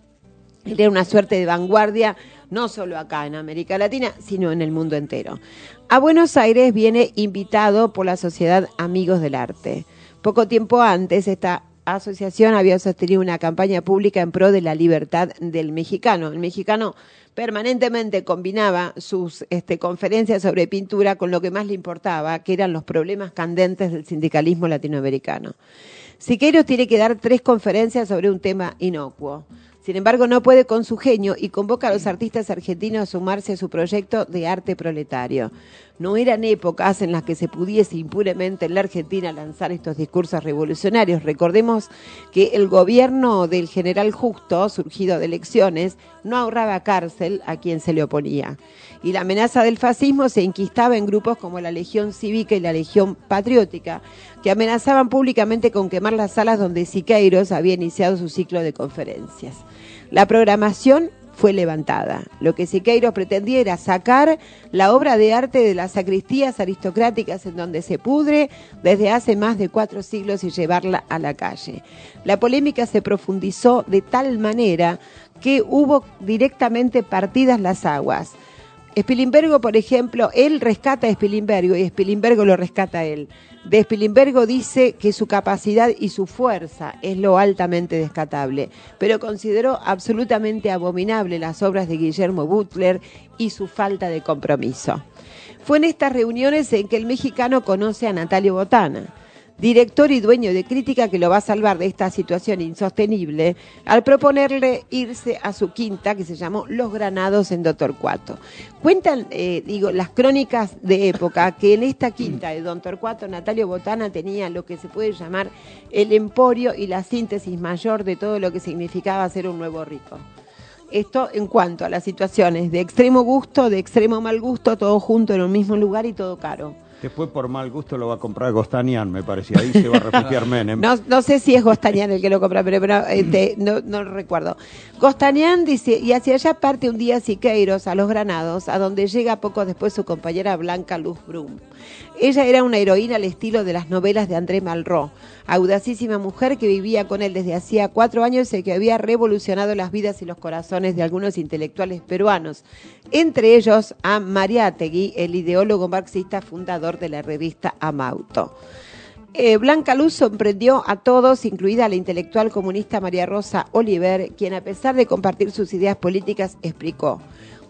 Era una suerte de vanguardia, no solo acá en América Latina, sino en el mundo entero. A Buenos Aires viene invitado por la Sociedad Amigos del Arte. Poco tiempo antes, esta asociación había sostenido una campaña pública en pro de la libertad del mexicano. El mexicano permanentemente combinaba sus este, conferencias sobre pintura con lo que más le importaba, que eran los problemas candentes del sindicalismo latinoamericano. Siqueiros tiene que dar tres conferencias sobre un tema inocuo. Sin embargo, no puede con su genio y convoca a los artistas argentinos a sumarse a su proyecto de arte proletario. No eran épocas en las que se pudiese impunemente en la Argentina lanzar estos discursos revolucionarios. Recordemos que el gobierno del general Justo, surgido de elecciones, no ahorraba cárcel a quien se le oponía. Y la amenaza del fascismo se enquistaba en grupos como la Legión Cívica y la Legión Patriótica, que amenazaban públicamente con quemar las salas donde Siqueiros había iniciado su ciclo de conferencias. La programación fue levantada. Lo que Siqueiros pretendía era sacar la obra de arte de las sacristías aristocráticas en donde se pudre desde hace más de cuatro siglos y llevarla a la calle. La polémica se profundizó de tal manera que hubo directamente partidas las aguas. Spilimbergo, por ejemplo, él rescata a Spilimbergo y Spilimbergo lo rescata a él. De Spilimbergo dice que su capacidad y su fuerza es lo altamente descatable, pero consideró absolutamente abominable las obras de Guillermo Butler y su falta de compromiso. Fue en estas reuniones en que el mexicano conoce a Natalio Botana, director y dueño de Crítica, que lo va a salvar de esta situación insostenible al proponerle irse a su quinta que se llamó Los Granados en Don Torcuato. Cuentan, eh, digo, las crónicas de época que en esta quinta de Don Torcuato Natalio Botana tenía lo que se puede llamar el emporio y la síntesis mayor de todo lo que significaba ser un nuevo rico. Esto en cuanto a las situaciones de extremo gusto, de extremo mal gusto, todo junto en un mismo lugar y todo caro. Después por mal gusto lo va a comprar Gostanián, me parecía. Ahí se va a refugiar Menem. No, no sé si es Gostanián el que lo compra, pero, pero este, no, no lo recuerdo. Gostanián dice, y hacia allá parte un día Siqueiros a Los Granados, a donde llega poco después su compañera Blanca Luz Brum. Ella era una heroína al estilo de las novelas de André Malraux, audacísima mujer que vivía con él desde hacía cuatro años y que había revolucionado las vidas y los corazones de algunos intelectuales peruanos, entre ellos a Mariátegui, el ideólogo marxista fundador de la revista Amauto. Eh, Blanca Luz sorprendió a todos, incluida la intelectual comunista María Rosa Oliver, quien a pesar de compartir sus ideas políticas explicó: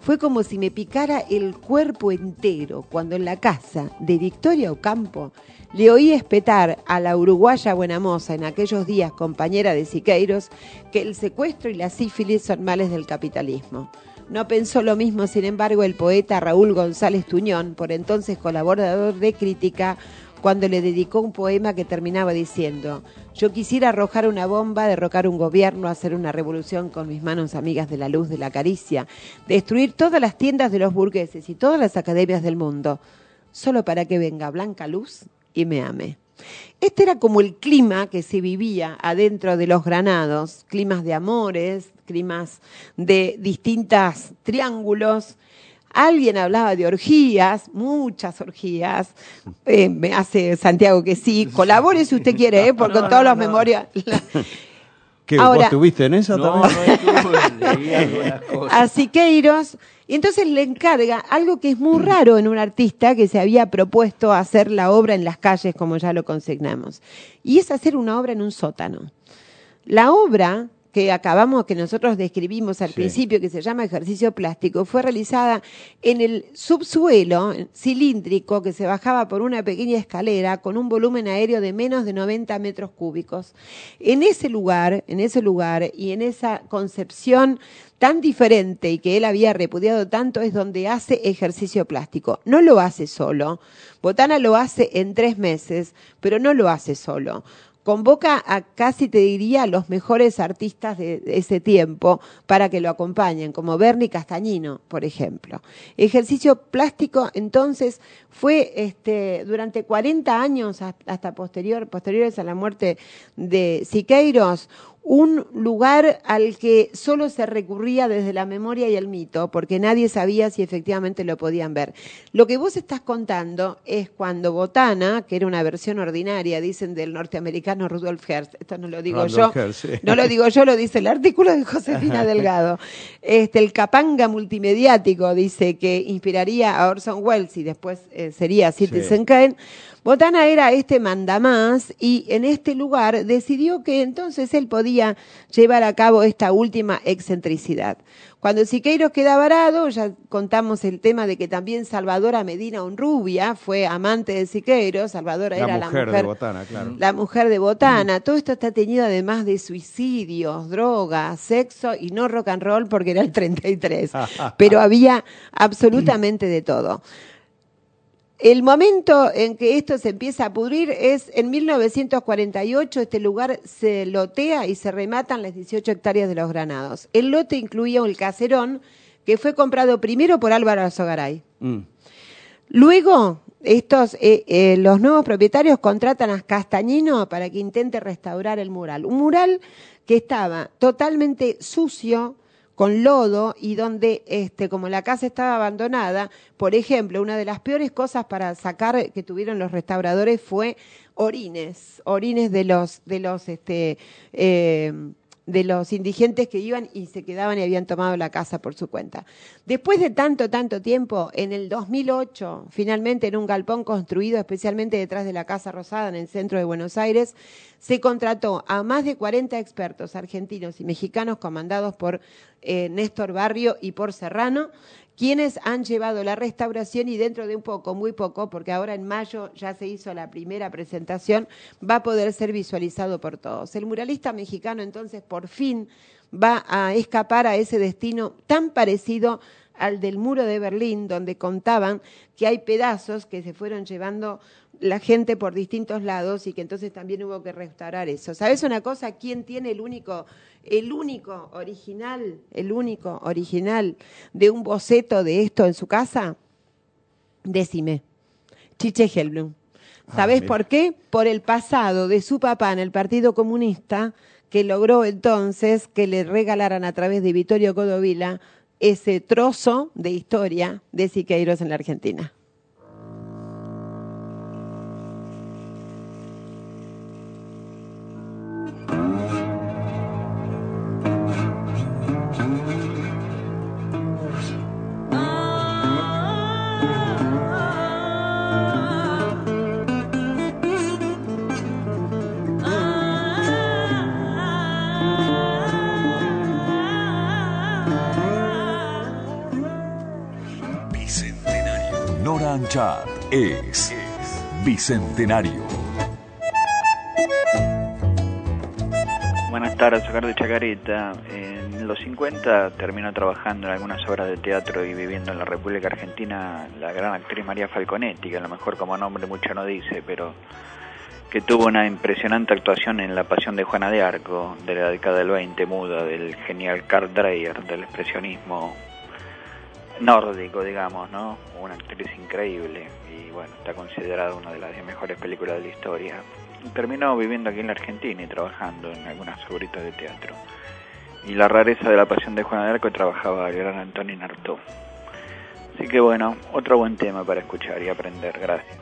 Fue como si me picara el cuerpo entero cuando en la casa de Victoria Ocampo le oí espetar a la uruguaya buena moza en aquellos días compañera de Siqueiros que el secuestro y la sífilis son males del capitalismo. No pensó lo mismo, sin embargo, el poeta Raúl González Tuñón, por entonces colaborador de Crítica, cuando le dedicó un poema que terminaba diciendo: yo quisiera arrojar una bomba, derrocar un gobierno, hacer una revolución con mis manos amigas de la luz, de la caricia, destruir todas las tiendas de los burgueses y todas las academias del mundo, solo para que venga blanca luz y me ame. Este era como el clima que se vivía adentro de los Granados, climas de amores, climas de distintos triángulos. Alguien hablaba de orgías, muchas orgías. Eh, me hace Santiago que sí. Colabore si usted quiere, ¿eh? Porque no, con todos no, los no. memorias. ¿Qué, Ahora, ¿Vos estuviste en esa No, también? no estuve, leí algunas cosas. A Siqueiros, y entonces le encarga algo que es muy raro en un artista que se había propuesto hacer la obra en las calles, como ya lo consignamos, y es hacer una obra en un sótano. La obra que acabamos, que nosotros describimos al Sí. principio, que se llama Ejercicio Plástico, fue realizada en el subsuelo cilíndrico que se bajaba por una pequeña escalera con un volumen aéreo de menos de noventa metros cúbicos. En ese lugar, en ese lugar y en esa concepción tan diferente y que él había repudiado tanto es donde hace Ejercicio Plástico. No lo hace solo. Botana lo hace en tres meses, pero no lo hace solo. Convoca a casi, te diría, los mejores artistas de ese tiempo para que lo acompañen, como Bernie Castañino, por ejemplo. Ejercicio Plástico, entonces, fue este, durante cuarenta años, hasta posterior, posteriores a la muerte de Siqueiros, un lugar al que solo se recurría desde la memoria y el mito, porque nadie sabía si efectivamente lo podían ver. Lo que vos estás contando es cuando Botana, que era una versión ordinaria, dicen, del norteamericano Rudolf Hertz, esto no lo digo Randolph yo, Hearst, sí. no lo digo yo, lo dice el artículo de Josefina Delgado. Este, el capanga multimediático dice que inspiraría a Orson Welles y después eh, sería Citizen Sí. Kane. Botana era este mandamás y en este lugar decidió que entonces él podía llevar a cabo esta última excentricidad. Cuando Siqueiros queda varado, ya contamos el tema de que también Salvadora Medina Honrubia fue amante de Siqueiros. Salvadora La era mujer la de mujer Botana, claro. La mujer de Botana. Todo esto está teñido además de suicidios, drogas, sexo y no rock and roll porque era el treinta y tres. Pero había absolutamente de todo. El momento en que esto se empieza a pudrir es en mil novecientos cuarenta y ocho. Este lugar se lotea y se rematan las dieciocho hectáreas de los Granados. El lote incluía un caserón que fue comprado primero por Álvaro Azogaray. Mm. Luego, estos, eh, eh, los nuevos propietarios contratan a Castañino para que intente restaurar el mural. Un mural que estaba totalmente sucio, con lodo, y donde, este, como la casa estaba abandonada, por ejemplo, una de las peores cosas para sacar que tuvieron los restauradores fue orines, orines de los, de los, este, eh, de los indigentes que iban y se quedaban y habían tomado la casa por su cuenta. Después de tanto, tanto tiempo, en el dos mil ocho, finalmente en un galpón construido especialmente detrás de la Casa Rosada en el centro de Buenos Aires, se contrató a más de cuarenta expertos argentinos y mexicanos comandados por eh, Néstor Barrio y por Serrano, quienes han llevado la restauración y dentro de un poco, muy poco, porque ahora en mayo ya se hizo la primera presentación, va a poder ser visualizado por todos. El muralista mexicano entonces por fin va a escapar a ese destino tan parecido al del muro de Berlín, donde contaban que hay pedazos que se fueron llevando la gente por distintos lados y que entonces también hubo que restaurar eso. ¿Sabes una cosa? ¿Quién tiene el único, el único original, el único original de un boceto de esto en su casa? Decime. Chiche Helblum. ¿Sabés Ah, por qué? Por el pasado de su papá en el Partido Comunista, que logró entonces que le regalaran a través de Vittorio Codovila ese trozo de historia de Siqueiros en la Argentina. chat es Bicentenario. Buenas tardes, Oscar de Chacarita. En los cincuenta terminó trabajando en algunas obras de teatro y viviendo en la República Argentina la gran actriz María Falconetti, que a lo mejor como nombre mucho no dice, pero que tuvo una impresionante actuación en La Pasión de Juana de Arco, de la década del veinte, muda, del genial Karl Dreyer, del expresionismo nórdico, digamos, ¿no? Una actriz increíble y, bueno, está considerada una de las diez mejores películas de la historia. Terminó viviendo aquí en la Argentina y trabajando en algunas obritas de teatro. Y la rareza de La Pasión de Juana de Arco trabajaba el gran Antonín Artaud. Así que, bueno, otro buen tema para escuchar y aprender. Gracias.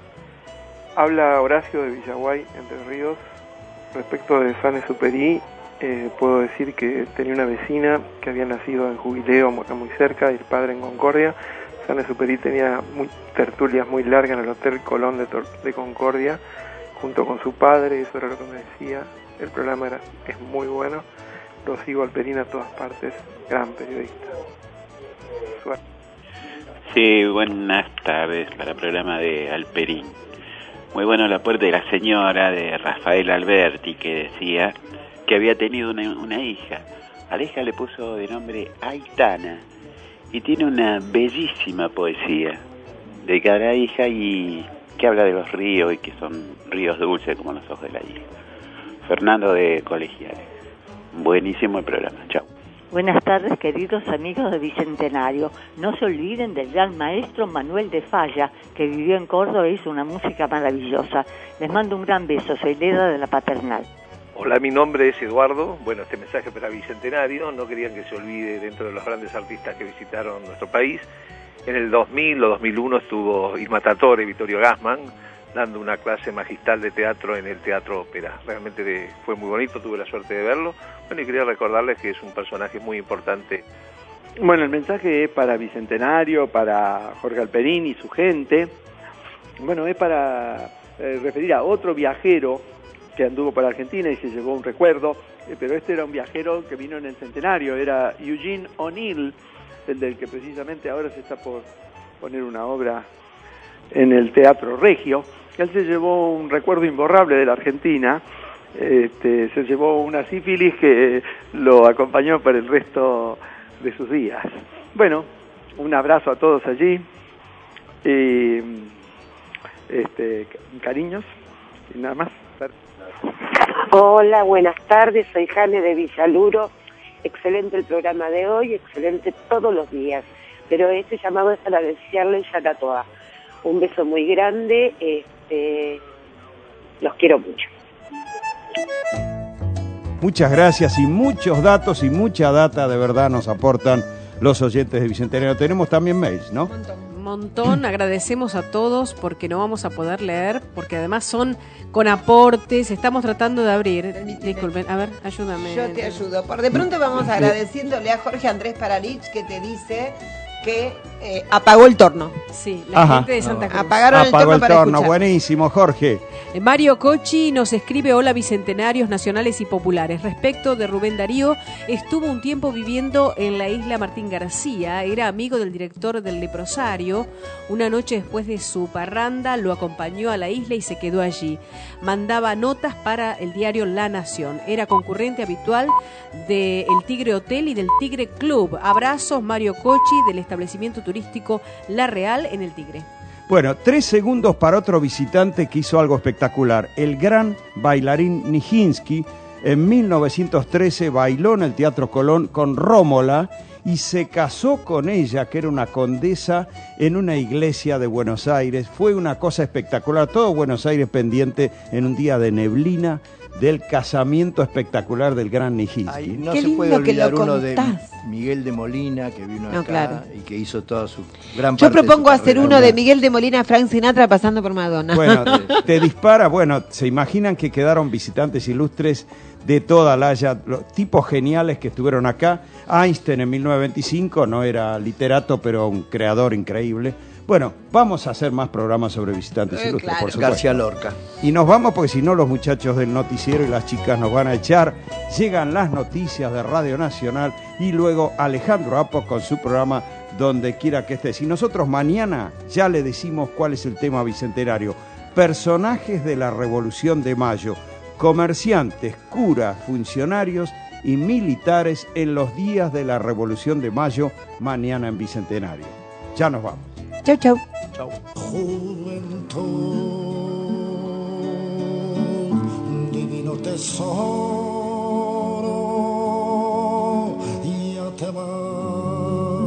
Habla Horacio de Villaguay, Entre Ríos. Respecto de Saint-Exupéry, eh, puedo decir que tenía una vecina que había nacido en Jubileo, acá muy cerca, y el padre en Concordia. Saint-Exupéry tenía muy, tertulias muy largas en el Hotel Colón de, de Concordia, junto con su padre, eso era lo que me decía. El programa era, es muy bueno. Lo sigo al Perín a todas partes, gran periodista. Suerte. Sí, buenas tardes para el programa de Alperín. Muy bueno el aporte de la señora de Rafael Alberti, que decía que había tenido una, una hija. A la hija le puso de nombre Aitana y tiene una bellísima poesía dedicada a la hija y que habla de los ríos y que son ríos dulces como los ojos de la hija. Fernando de Colegiales. Buenísimo el programa. Chao. Buenas tardes, queridos amigos de Bicentenario. No se olviden del gran maestro Manuel de Falla, que vivió en Córdoba e hizo una música maravillosa. Les mando un gran beso. Soy Leda de la Paternal. Hola, mi nombre es Eduardo. Bueno, este mensaje para Bicentenario. No querían que se olvide dentro de los grandes artistas que visitaron nuestro país. En el dos mil o dos mil uno estuvo Irma Tatore, Vittorio Gassman, dando una clase magistral de teatro en el Teatro Ópera. Realmente de, fue muy bonito, tuve la suerte de verlo. Bueno, y quería recordarles que es un personaje muy importante. Bueno, el mensaje es para Bicentenario, para Jorge Alperín y su gente. Bueno, es para eh, referir a otro viajero que anduvo por Argentina y se llevó un recuerdo, eh, pero este era un viajero que vino en el centenario, era Eugene O'Neill, el del que precisamente ahora se está por poner una obra en el Teatro Regio. Él se llevó un recuerdo imborrable de la Argentina, este, se llevó una sífilis que lo acompañó por el resto de sus días. Bueno, un abrazo a todos allí, y este, cariños, y nada más. Hola, buenas tardes, soy Jane de Villaluro. Excelente el programa de hoy, excelente todos los días, pero este llamado es para desearle ya a todas un beso muy grande, este, los quiero mucho. Muchas gracias y muchos datos y mucha data de verdad nos aportan los oyentes de Bicentenario. Tenemos también mails, ¿no? Un montón, agradecemos a todos porque no vamos a poder leer, porque además son con aportes, estamos tratando de abrir. Disculpen, a ver, ayúdame. Yo te ayudo. Por de pronto vamos agradeciéndole a Jorge Andrés Paralich, que te dice que eh, apagó el torno. Sí, la Ajá. gente de Santa Cruz. Apagaron Apagó el torno, el para torno. escuchar. Buenísimo, Jorge. Mario Cochi nos escribe: hola bicentenarios nacionales y populares. Respecto de Rubén Darío, estuvo un tiempo viviendo en la isla Martín García, era amigo del director del Leprosario. Una noche después de su parranda lo acompañó a la isla y se quedó allí. Mandaba notas para el diario La Nación. Era concurrente habitual del Tigre Hotel y del Tigre Club. Abrazos, Mario Cochi, del establecimiento turístico La Real en el Tigre. Bueno, tres segundos para otro visitante que hizo algo espectacular. El gran bailarín Nijinsky en mil novecientos trece bailó en el Teatro Colón con Rómola y se casó con ella, que era una condesa, en una iglesia de Buenos Aires. Fue una cosa espectacular. Todo Buenos Aires pendiente en un día de neblina del casamiento espectacular del gran Nijinsky. Ay, no Qué se lindo puede que lo olvidar uno de contás. Miguel de Molina, que vino No, acá claro. y que hizo toda su gran Yo parte de su propongo hacer carrera. uno de Miguel de Molina, Frank Sinatra pasando por Madonna. Bueno, te dispara, bueno, se imaginan que quedaron visitantes ilustres de toda la haya, los tipos geniales que estuvieron acá. Einstein en mil novecientos veinticinco no era literato, pero un creador increíble. Bueno, vamos a hacer más programas sobre visitantes Eh, ilustres, claro. por supuesto. García Lorca. Y nos vamos porque si no los muchachos del noticiero y las chicas nos van a echar. Llegan las noticias de Radio Nacional y luego Alejandro Apo con su programa donde quiera que estés. Y nosotros mañana ya le decimos cuál es el tema bicentenario. Personajes de la Revolución de Mayo, comerciantes, curas, funcionarios y militares en los días de la Revolución de Mayo, mañana en Bicentenario. Ya nos vamos. Chau, chau. Chau. Juventud, divino tesoro, ya te va.